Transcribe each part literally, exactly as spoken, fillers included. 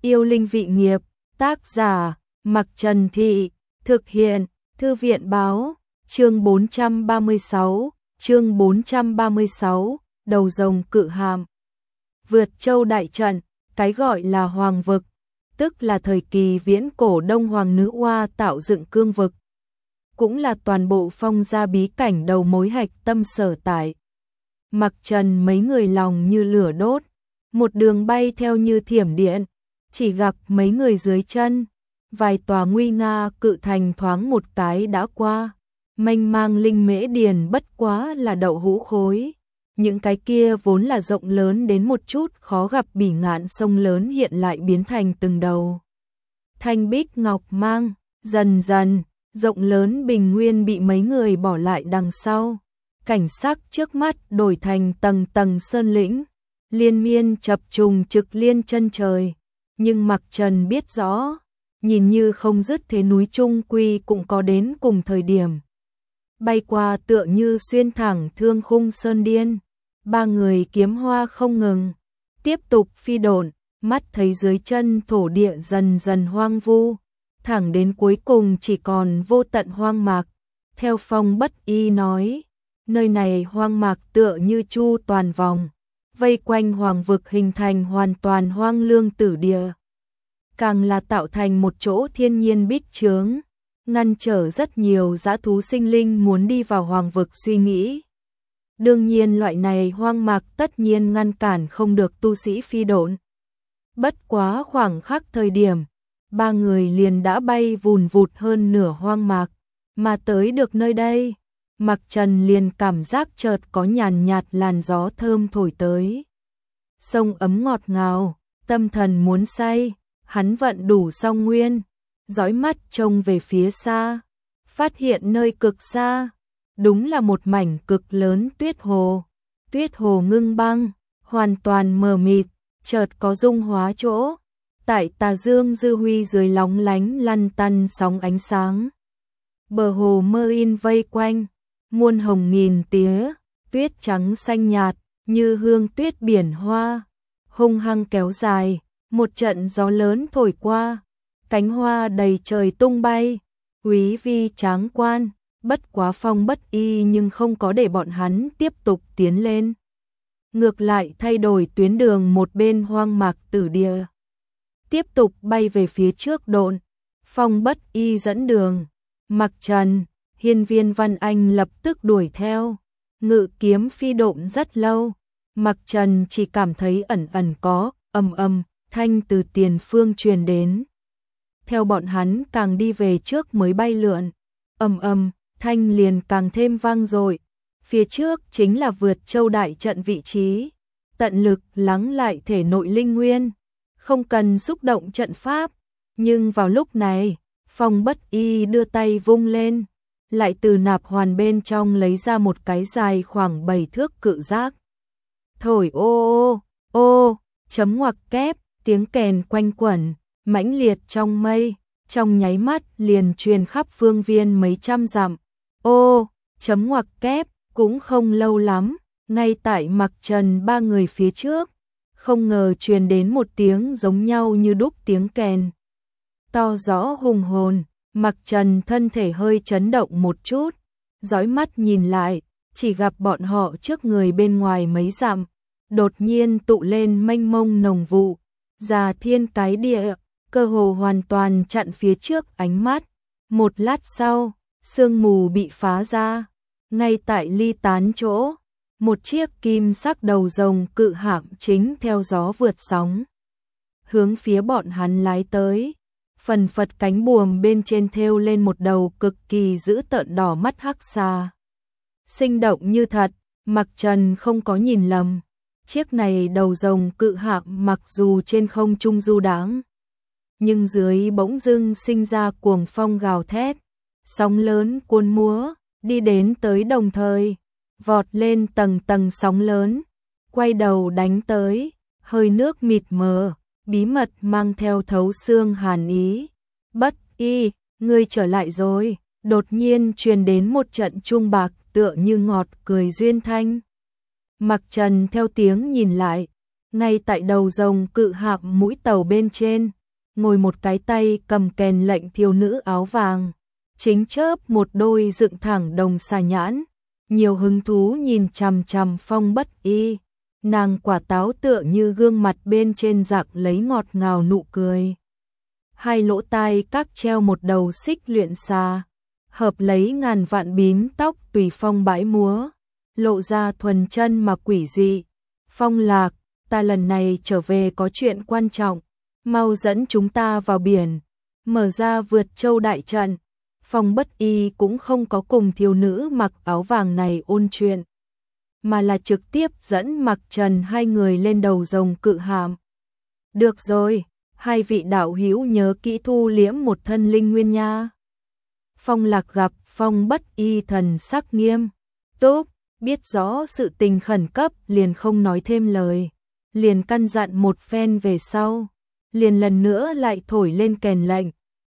Yêu linh vị nghiệp, tác giả, Mặc Trần Thị, thực hiện, Thư viện báo, chương bốn trăm ba mươi sáu, chương bốn trăm ba mươi sáu, đầu rồng cự hàm. Vượt châu đại trận, cái gọi là hoàng vực, tức là thời kỳ viễn cổ Đông Hoàng nữ oa tạo dựng cương vực, cũng là toàn bộ Phong gia bí cảnh đầu mối hạch tâm sở tại. Mặc Trần mấy người lòng như lửa đốt, một đường bay theo như thiểm điện, chỉ gặp mấy người dưới chân, vài tòa nguy nga cự thành thoáng một cái đã qua, mênh mang linh mễ điền bất quá là đậu hũ khối. Những cái kia vốn là rộng lớn đến một chút khó gặp bỉ ngạn sông lớn hiện lại biến thành từng đầu thanh bích ngọc mang, dần dần, rộng lớn bình nguyên bị mấy người bỏ lại đằng sau. Cảnh sắc trước mắt đổi thành tầng tầng sơn lĩnh, liên miên chập trùng trực liên chân trời. Nhưng Mặc Trần biết rõ, nhìn như không dứt thế núi trung quy cũng có đến cùng thời điểm. Bay qua tựa như xuyên thẳng thương khung sơn điên, ba người kiếm hoa không ngừng, tiếp tục phi độn, mắt thấy dưới chân thổ địa dần dần hoang vu, thẳng đến cuối cùng chỉ còn vô tận hoang mạc. Theo Phong Bất Y nói, nơi này hoang mạc tựa như chu toàn vòng, vây quanh hoàng vực hình thành hoàn toàn hoang lương tử địa. Càng là tạo thành một chỗ thiên nhiên bích chướng, ngăn trở rất nhiều dã thú sinh linh muốn đi vào hoàng vực suy nghĩ. Đương nhiên loại này hoang mạc tất nhiên ngăn cản không được tu sĩ phi độn. Bất quá khoảng khắc thời điểm, ba người liền đã bay vùn vụt hơn nửa hoang mạc, mà tới được nơi đây, Mặc Trần liền cảm giác chợt có nhàn nhạt làn gió thơm thổi tới. Sông ấm ngọt ngào, tâm thần muốn say, hắn vận đủ song nguyên, dõi mắt trông về phía xa, phát hiện nơi cực xa, đúng là một mảnh cực lớn tuyết hồ. Tuyết hồ ngưng băng, hoàn toàn mờ mịt, chợt có dung hóa chỗ, tại tà dương dư huy dưới lóng lánh lăn tăn sóng ánh sáng. Bờ hồ mơ in vây quanh, muôn hồng nghìn tía, tuyết trắng xanh nhạt, như hương tuyết biển hoa, hung hăng kéo dài, một trận gió lớn thổi qua, cánh hoa đầy trời tung bay, quý vi tráng quan. Bất quá Phong Bất Y nhưng không có để bọn hắn tiếp tục tiến lên, ngược lại thay đổi tuyến đường một bên hoang mạc tử địa, tiếp tục bay về phía trước độn. Phong Bất Y dẫn đường, Mặc Trần, Hiên Viên Văn Anh lập tức đuổi theo, ngự kiếm phi độn rất lâu. Mặc Trần chỉ cảm thấy ẩn ẩn có ầm ầm thanh từ tiền phương truyền đến. Theo bọn hắn càng đi về trước mới bay lượn, ầm ầm thanh liền càng thêm vang dội. Phía trước chính là vượt châu đại trận vị trí, tận lực lắng lại thể nội linh nguyên, không cần xúc động trận pháp. Nhưng vào lúc này, Phong Bất Y đưa tay vung lên, lại từ nạp hoàn bên trong lấy ra một cái dài khoảng bảy thước cự giác. Thổi ô ô ô, chấm ngoặc kép, tiếng kèn quanh quẩn, mãnh liệt trong mây, trong nháy mắt liền truyền khắp phương viên mấy trăm dặm. Ô, chấm ngoặc kép, cũng không lâu lắm, ngay tại Mặc Trần ba người phía trước, không ngờ truyền đến một tiếng giống nhau như đúc tiếng kèn. To rõ hùng hồn, Mặc Trần thân thể hơi chấn động một chút, dõi mắt nhìn lại, chỉ gặp bọn họ trước người bên ngoài mấy dặm, đột nhiên tụ lên mênh mông nồng vụ, già thiên cái địa, cơ hồ hoàn toàn chặn phía trước ánh mắt. Một lát sau, sương mù bị phá ra, ngay tại ly tán chỗ, một chiếc kim sắc đầu rồng cự hạm chính theo gió vượt sóng, hướng phía bọn hắn lái tới. Phần phật cánh buồm bên trên thêu lên một đầu cực kỳ dữ tợn đỏ mắt hắc xà, sinh động như thật. Mặc Trần không có nhìn lầm, chiếc này đầu rồng cự hạm mặc dù trên không trung du đãng, nhưng dưới bỗng dưng sinh ra cuồng phong gào thét, sóng lớn cuồn múa, đi đến tới đồng thời, vọt lên tầng tầng sóng lớn, quay đầu đánh tới, hơi nước mịt mờ, bí mật mang theo thấu xương hàn ý. Bất Y, ngươi trở lại rồi. Đột nhiên truyền đến một trận chuông bạc tựa như ngọt cười duyên thanh. Mặc Trần theo tiếng nhìn lại, Ngay tại đầu rồng cự hạm mũi tàu bên trên, ngồi một cái tay cầm kèn lệnh thiếu nữ áo vàng, chính chớp một đôi dựng thẳng đồng xà nhãn, nhiều hứng thú nhìn chằm chằm Phong Bất Y. Nàng quả táo tựa như gương mặt bên trên rạng lấy ngọt ngào nụ cười. Hai lỗ tai các treo một đầu xích luyện xà, hợp lấy ngàn vạn bím tóc tùy phong bãi múa, lộ ra thuần chân mà quỷ dị. Phong Lạc, ta lần này trở về có chuyện quan trọng, mau dẫn chúng ta vào biển, mở ra vượt châu đại trận. Phong Bất Y cũng không có cùng thiếu nữ mặc áo vàng này ôn chuyện, mà là trực tiếp dẫn Mặc Trần hai người lên đầu rồng cự hạm. Được rồi, hai vị đạo hữu nhớ kỹ thu liễm một thân linh nguyên nha. Phong Lạc gặp Phong Bất Y thần sắc nghiêm túc, biết rõ sự tình khẩn cấp liền không nói thêm lời, liền căn dặn một phen về sau, liền lần nữa lại thổi lên kèn lệnh.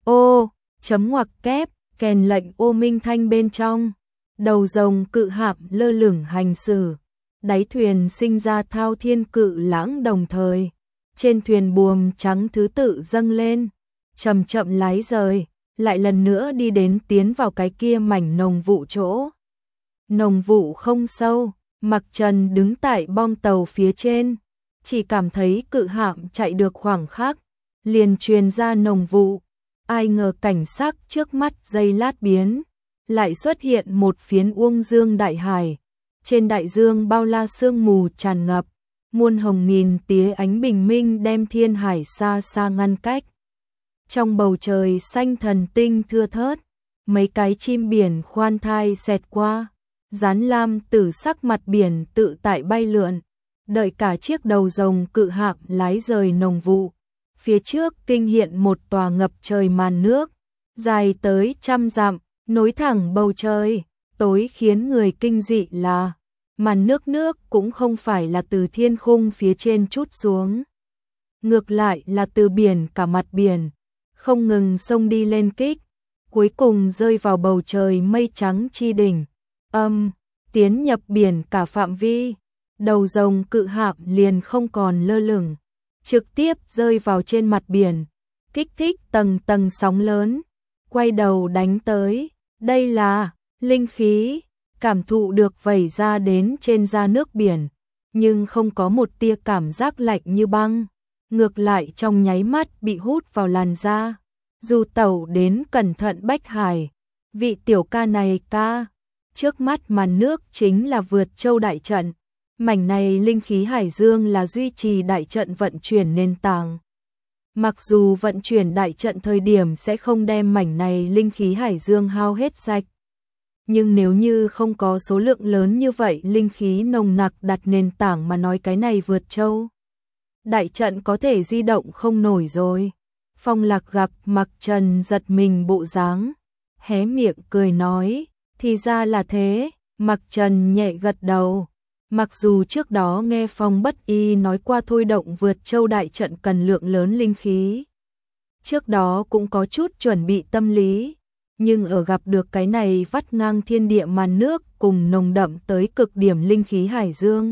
Ô, chấm ngoặc kép, kèn lệnh ô minh thanh bên trong, đầu rồng cự hạm lơ lửng hành xử, đáy thuyền sinh ra thao thiên cự lãng đồng thời, trên thuyền buồm trắng thứ tự dâng lên, chậm chậm lái rời, lại lần nữa đi đến tiến vào cái kia mảnh nồng vụ chỗ. Nồng vụ không sâu, Mặc Trần đứng tại bong tàu phía trên, chỉ cảm thấy cự hạm chạy được khoảng khắc, liền truyền ra nồng vụ. Ai ngờ cảnh sắc trước mắt giây lát biến, lại xuất hiện một phiến uông dương đại hải. Trên đại dương bao la sương mù tràn ngập, muôn hồng nghìn tía ánh bình minh đem thiên hải xa xa ngăn cách. Trong bầu trời xanh thần tinh thưa thớt, mấy cái chim biển khoan thai xẹt qua, rán lam tử sắc mặt biển tự tại bay lượn, đợi cả chiếc đầu rồng cự hạm lái rời nồng vụ. Phía trước kinh hiện một tòa ngập trời màn nước, dài tới trăm dặm, nối thẳng bầu trời. Tối khiến người kinh dị là, màn nước nước cũng không phải là từ thiên khung phía trên trút xuống, ngược lại là từ biển cả mặt biển, không ngừng xông đi lên kích, cuối cùng rơi vào bầu trời mây trắng chi đỉnh, âm, tiến nhập biển cả phạm vi. Đầu rồng cự hạm liền không còn lơ lửng, trực tiếp rơi vào trên mặt biển, kích thích tầng tầng sóng lớn, quay đầu đánh tới. Đây là linh khí, cảm thụ được vẩy ra đến trên da nước biển, nhưng không có một tia cảm giác lạnh như băng, ngược lại trong nháy mắt bị hút vào làn da. Dù tẩu đến cẩn thận Bách Hải, vị tiểu ca này ca, trước mắt màn nước chính là vượt châu đại trận. Mảnh này linh khí hải dương là duy trì đại trận vận chuyển nền tảng. Mặc dù vận chuyển đại trận thời điểm sẽ không đem mảnh này linh khí hải dương hao hết sạch, nhưng nếu như không có số lượng lớn như vậy linh khí nồng nặc đặt nền tảng mà nói cái này vượt châu đại trận có thể di động không nổi rồi. Phong Lạc gặp Mặc Trần giật mình bộ dáng, hé miệng cười nói, thì ra là thế. Mặc Trần nhẹ gật đầu. Mặc dù trước đó nghe Phong Bất Y nói qua thôi động vượt châu đại trận cần lượng lớn linh khí, trước đó cũng có chút chuẩn bị tâm lý, nhưng ở gặp được cái này vắt ngang thiên địa màn nước cùng nồng đậm tới cực điểm linh khí hải dương,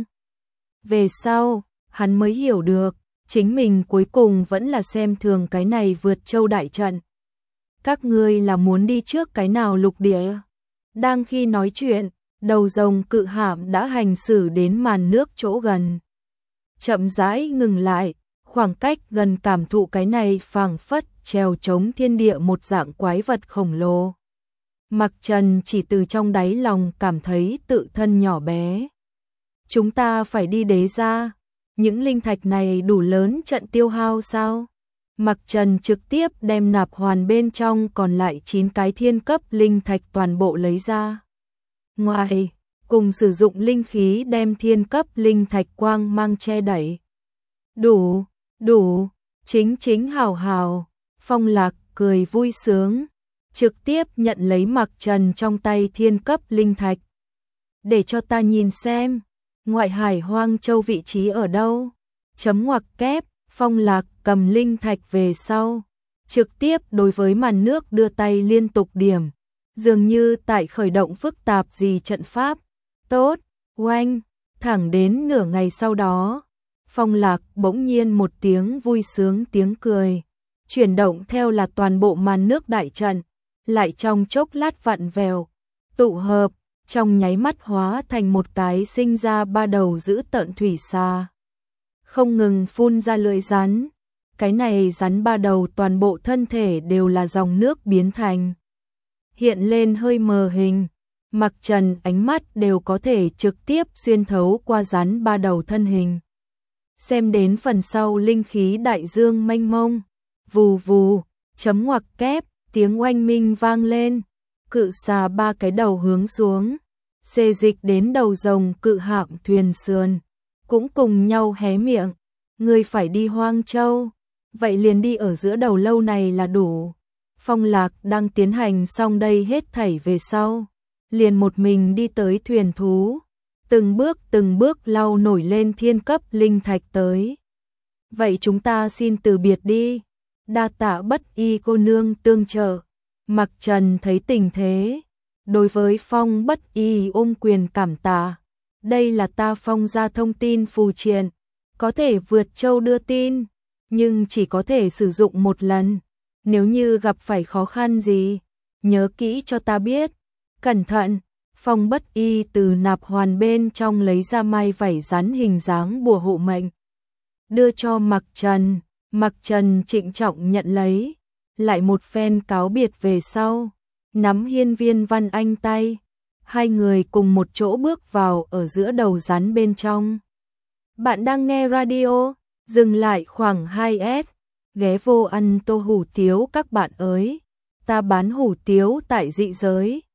về sau, hắn mới hiểu được, chính mình cuối cùng vẫn là xem thường cái này vượt châu đại trận. Các ngươi là muốn đi trước cái nào lục địa? Đang khi nói chuyện, đầu rồng cự hạm đã hành xử đến màn nước chỗ gần, chậm rãi ngừng lại, khoảng cách gần cảm thụ cái này phảng phất trèo chống thiên địa một dạng quái vật khổng lồ. Mặc Trần chỉ từ trong đáy lòng cảm thấy tự thân nhỏ bé. Chúng ta phải đi đế gia, những linh thạch này đủ lớn trận tiêu hao sao? Mặc Trần trực tiếp đem nạp hoàn bên trong còn lại chín cái thiên cấp linh thạch toàn bộ lấy ra. Ngoài, cùng sử dụng linh khí đem thiên cấp linh thạch quang mang che đẩy. Đủ, đủ, chính chính hào hào. Phong Lạc cười vui sướng, trực tiếp nhận lấy Mặc Trần trong tay thiên cấp linh thạch. Để cho ta nhìn xem, ngoại hải hoang châu vị trí ở đâu? Chấm ngoặc kép, Phong Lạc cầm linh thạch về sau, trực tiếp đối với màn nước đưa tay liên tục điểm, dường như tại khởi động phức tạp gì trận pháp. Tốt, oanh, thẳng đến nửa ngày sau đó, Phong Lạc bỗng nhiên một tiếng vui sướng tiếng cười, chuyển động theo là toàn bộ màn nước đại trận, lại trong chốc lát vặn vẹo, tụ hợp, trong nháy mắt hóa thành một cái sinh ra ba đầu dữ tợn thủy xà. Không ngừng phun ra lưỡi rắn, cái này rắn ba đầu toàn bộ thân thể đều là dòng nước biến thành. Hiện lên hơi mờ hình, Mặc Trần ánh mắt đều có thể trực tiếp xuyên thấu qua rắn ba đầu thân hình. Xem đến phần sau linh khí đại dương mênh mông, vù vù, chấm ngoặc kép, tiếng oanh minh vang lên, cự xà ba cái đầu hướng xuống, xê dịch đến đầu rồng cự hạm thuyền sườn, cũng cùng nhau hé miệng, người phải đi Hoang Châu, vậy liền đi ở giữa đầu lâu này là đủ. Phong Lạc đang tiến hành xong đây hết thảy về sau, liền một mình đi tới thuyền thú, từng bước từng bước lau nổi lên thiên cấp linh thạch tới. Vậy chúng ta xin từ biệt đi, đa tạ Bất Y cô nương tương trợ. Mặc Trần thấy tình thế, đối với Phong Bất Y ôm quyền cảm tạ, đây là ta Phong gia thông tin phù triện, có thể vượt châu đưa tin, nhưng chỉ có thể sử dụng một lần, nếu như gặp phải khó khăn gì, nhớ kỹ cho ta biết, cẩn thận. Phong Bất Y từ nạp hoàn bên trong lấy ra mai vảy rắn hình dáng bùa hộ mệnh, đưa cho Mặc Trần. Mặc Trần trịnh trọng nhận lấy, lại một phen cáo biệt về sau, nắm Hiên Viên Văn Anh tay, hai người cùng một chỗ bước vào ở giữa đầu rắn bên trong. Bạn đang nghe radio, dừng lại khoảng hai S, ghé vô ăn tô hủ tiếu các bạn ơi, ta bán hủ tiếu tại dị giới.